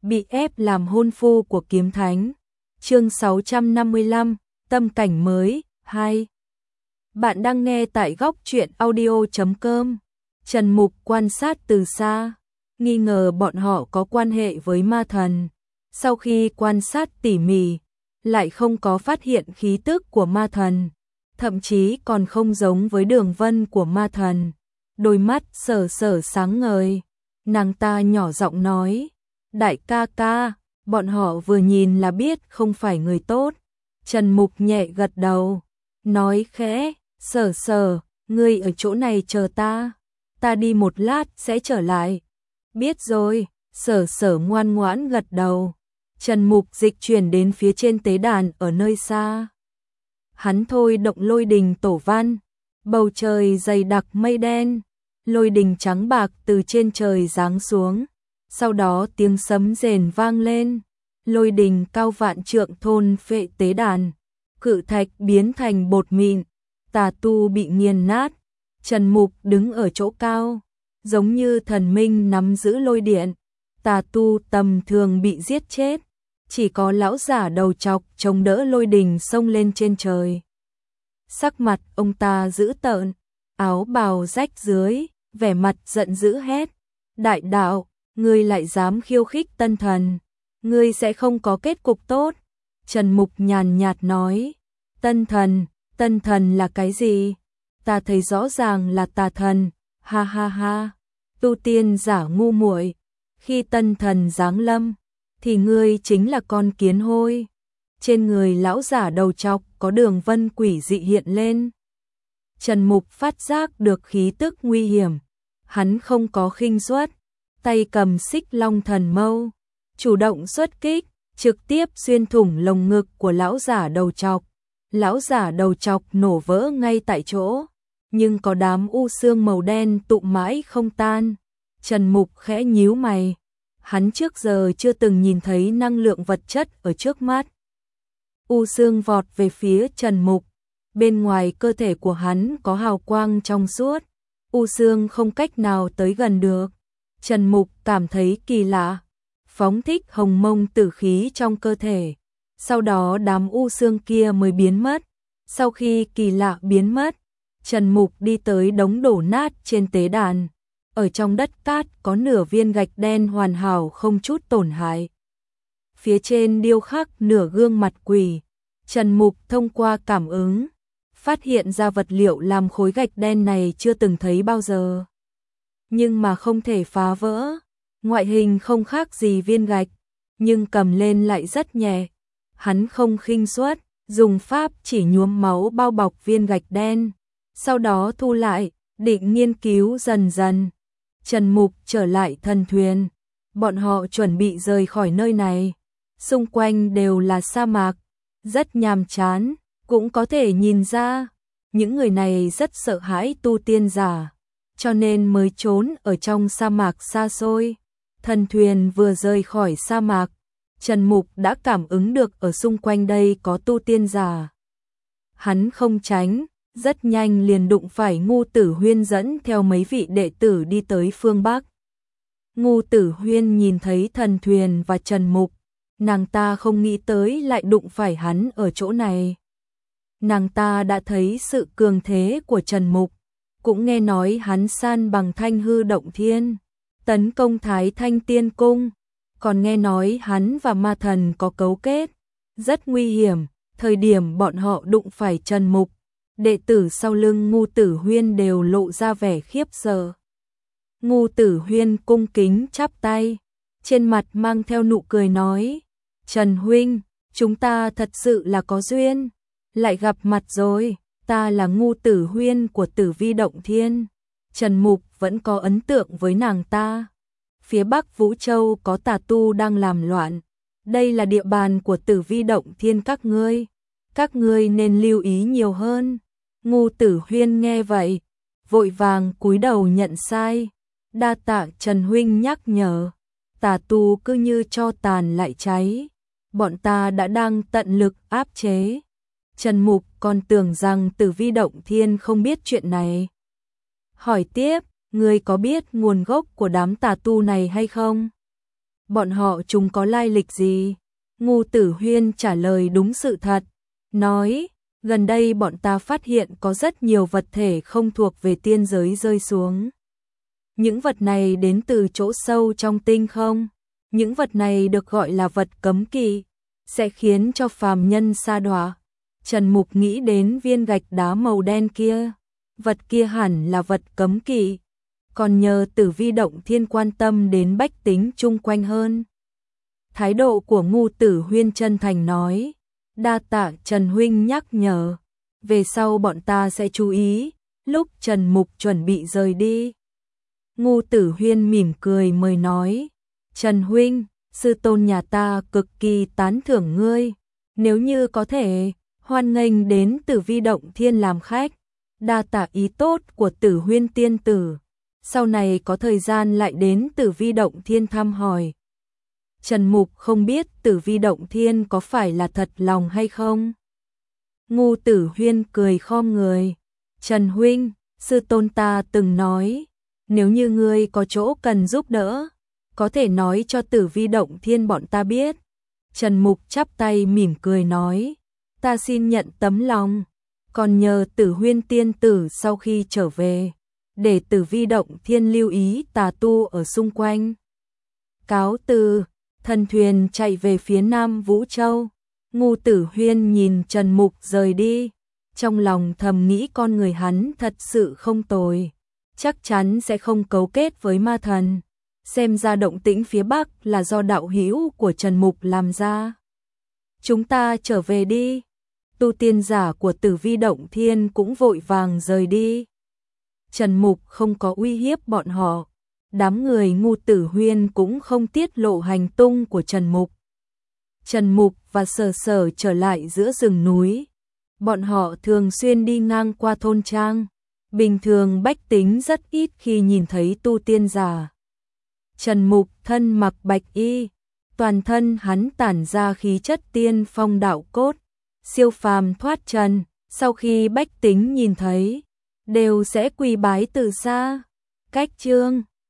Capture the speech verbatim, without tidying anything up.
bị ép làm hôn phu của kiếm thánh. Chương sáu trăm năm mươi lăm, tâm cảnh mới, hai. Bạn đang nghe tại góc truyện audio chấm com. Trần Mục quan sát từ xa, nghi ngờ bọn họ có quan hệ với ma thần. Sau khi quan sát tỉ mỉ, lại không có phát hiện khí tức của ma thần, thậm chí còn không giống với đường vân của ma thần. Đôi mắt sở sở sáng ngời, nàng ta nhỏ giọng nói, đại ca ca, bọn họ vừa nhìn là biết không phải người tốt. Trần Mục nhẹ gật đầu, nói khẽ, sở sở, ngươi ở chỗ này chờ ta, ta đi một lát sẽ trở lại. Biết rồi, sở sở ngoan ngoãn gật đầu. Trần Mục dịch chuyển đến phía trên tế đàn ở nơi xa. Hắn thôi động lôi đình tổ văn, bầu trời dày đặc mây đen, lôi đình trắng bạc từ trên trời giáng xuống. Sau đó tiếng sấm rền vang lên, lôi đình cao vạn trượng thôn phệ tế đàn, cự thạch biến thành bột mịn, tà tu bị nghiền nát. Trần Mục đứng ở chỗ cao, giống như thần minh nắm giữ lôi điện. Tà tu tầm thường bị giết chết, chỉ có lão giả đầu trọc chống đỡ lôi đình xông lên trên trời. Sắc mặt ông ta dữ tợn, áo bào rách dưới, vẻ mặt giận dữ hét, đại đạo, ngươi lại dám khiêu khích tân thần, ngươi sẽ không có kết cục tốt. Trần Mục nhàn nhạt nói, tân thần, tân thần là cái gì? Ta thấy rõ ràng là tà thần, ha ha ha, tu tiên giả ngu muội, khi tân thần giáng lâm, thì ngươi chính là con kiến hôi. Trên người lão giả đầu trọc có đường vân quỷ dị hiện lên. Trần Mục phát giác được khí tức nguy hiểm, hắn không có khinh suất, tay cầm xích long thần mâu, chủ động xuất kích, trực tiếp xuyên thủng lồng ngực của lão giả đầu trọc. Lão giả đầu trọc nổ vỡ ngay tại chỗ, nhưng có đám u xương màu đen tụ mãi không tan. Trần Mục khẽ nhíu mày, hắn trước giờ chưa từng nhìn thấy năng lượng vật chất ở trước mắt. U xương vọt về phía Trần Mục, bên ngoài cơ thể của hắn có hào quang trong suốt, u xương không cách nào tới gần được. Trần Mục cảm thấy kỳ lạ, phóng thích hồng mông tử khí trong cơ thể, sau đó đám u xương kia mới biến mất. Sau khi kỳ lạ biến mất, Trần Mục đi tới đống đổ nát trên tế đàn. Ở trong đất cát có nửa viên gạch đen hoàn hảo không chút tổn hại. Phía trên điêu khắc nửa gương mặt quỷ. Trần Mục thông qua cảm ứng, phát hiện ra vật liệu làm khối gạch đen này chưa từng thấy bao giờ. Nhưng mà không thể phá vỡ, ngoại hình không khác gì viên gạch, nhưng cầm lên lại rất nhẹ. Hắn không khinh suất, dùng pháp chỉ nhuốm máu bao bọc viên gạch đen, sau đó thu lại, định nghiên cứu dần dần. Trần Mục trở lại thần thuyền, bọn họ chuẩn bị rời khỏi nơi này. Xung quanh đều là sa mạc, rất nhàm chán, cũng có thể nhìn ra, những người này rất sợ hãi tu tiên giả, cho nên mới trốn ở trong sa mạc xa xôi. Thần thuyền vừa rời khỏi sa mạc, Trần Mục đã cảm ứng được ở xung quanh đây có tu tiên giả. Hắn không tránh, rất nhanh liền đụng phải Ngu Tử Huyên dẫn theo mấy vị đệ tử đi tới phương Bắc. Ngu Tử Huyên nhìn thấy thần thuyền và Trần Mục, nàng ta không nghĩ tới lại đụng phải hắn ở chỗ này. Nàng ta đã thấy sự cường thế của Trần Mục, cũng nghe nói hắn san bằng Thanh Hư Động Thiên, tấn công Thái Thanh Tiên Cung, còn nghe nói hắn và ma thần có cấu kết, rất nguy hiểm. Thời điểm bọn họ đụng phải Trần Mục, đệ tử sau lưng Ngu Tử Huyên đều lộ ra vẻ khiếp sợ. Ngu Tử Huyên cung kính chắp tay, trên mặt mang theo nụ cười nói, Trần huynh, chúng ta thật sự là có duyên, lại gặp mặt rồi, ta là Ngu Tử Huyên của Tử Vi Động Thiên. Trần Mục vẫn có ấn tượng với nàng ta. Phía Bắc Vũ Châu có tà tu đang làm loạn, đây là địa bàn của Tử Vi Động Thiên các ngươi, các ngươi nên lưu ý nhiều hơn. Ngu Tử Huyên nghe vậy, vội vàng cúi đầu nhận sai, đa tạ Trần huynh nhắc nhở. Tà tu cứ như cho tàn lại cháy, bọn ta đã đang tận lực áp chế. Trần Mục còn tưởng rằng Tử Vi Động Thiên không biết chuyện này. Hỏi tiếp, ngươi có biết nguồn gốc của đám tà tu này hay không? Bọn họ chúng có lai lịch gì? Ngô Tử Huyên trả lời đúng sự thật, nói, gần đây bọn ta phát hiện có rất nhiều vật thể không thuộc về tiên giới rơi xuống. Những vật này đến từ chỗ sâu trong tinh không. Những vật này được gọi là vật cấm kỵ, sẽ khiến cho phàm nhân sa đọa. Trần Mục nghĩ đến viên gạch đá màu đen kia. Vật kia hẳn là vật cấm kỵ, còn nhờ Tử Vi Động Thiên quan tâm đến bách tính chung quanh hơn. Thái độ của Ngô Tử Huyên chân thành nói, đa tạ Trần huynh nhắc nhở, về sau bọn ta sẽ chú ý. Lúc Trần Mục chuẩn bị rời đi, Ngô Tử Huyên mỉm cười mời nói, Trần huynh, sư tôn nhà ta cực kỳ tán thưởng ngươi, nếu như có thể, hoan nghênh đến Tử Vi Động Thiên làm khách. Đa tạ ý tốt của Tử Huyên tiên tử, sau này có thời gian lại đến Tử Vi Động Thiên thăm hỏi. Trần Mục không biết Tử Vi Động Thiên có phải là thật lòng hay không. Ngô Tử Huyên cười khom người, Trần huynh, sư tôn ta từng nói, nếu như ngươi có chỗ cần giúp đỡ, có thể nói cho Tử Vi Động Thiên bọn ta biết. Trần Mục chắp tay mỉm cười nói, ta xin nhận tấm lòng, còn nhờ Tử Huyên tiên tử sau khi trở về, để Tử Vi Động Thiên lưu ý tà tu ở xung quanh. Cáo từ, thần thuyền chạy về phía Nam Vũ Châu. Ngô Tử Huyên nhìn Trần Mục rời đi, trong lòng thầm nghĩ con người hắn thật sự không tồi, chắc chắn sẽ không cấu kết với ma thần. Xem ra động tĩnh phía Bắc là do đạo hữu của Trần Mục làm ra. Chúng ta trở về đi. Tu tiên giả của Tử Vi Động Thiên cũng vội vàng rời đi. Trần Mục không có uy hiếp bọn họ. Đám người Ngô Tử Huyên cũng không tiết lộ hành tung của Trần Mục. Trần Mục và Sở Sở trở lại giữa rừng núi. Bọn họ thường xuyên đi ngang qua thôn trang. Bình thường bách tính rất ít khi nhìn thấy tu tiên giả. Trần Mục thân mặc bạch y, toàn thân hắn tản ra khí chất tiên phong đạo cốt, siêu phàm thoát trần, sau khi bách tính nhìn thấy, đều sẽ quỳ bái từ xa. Cách chương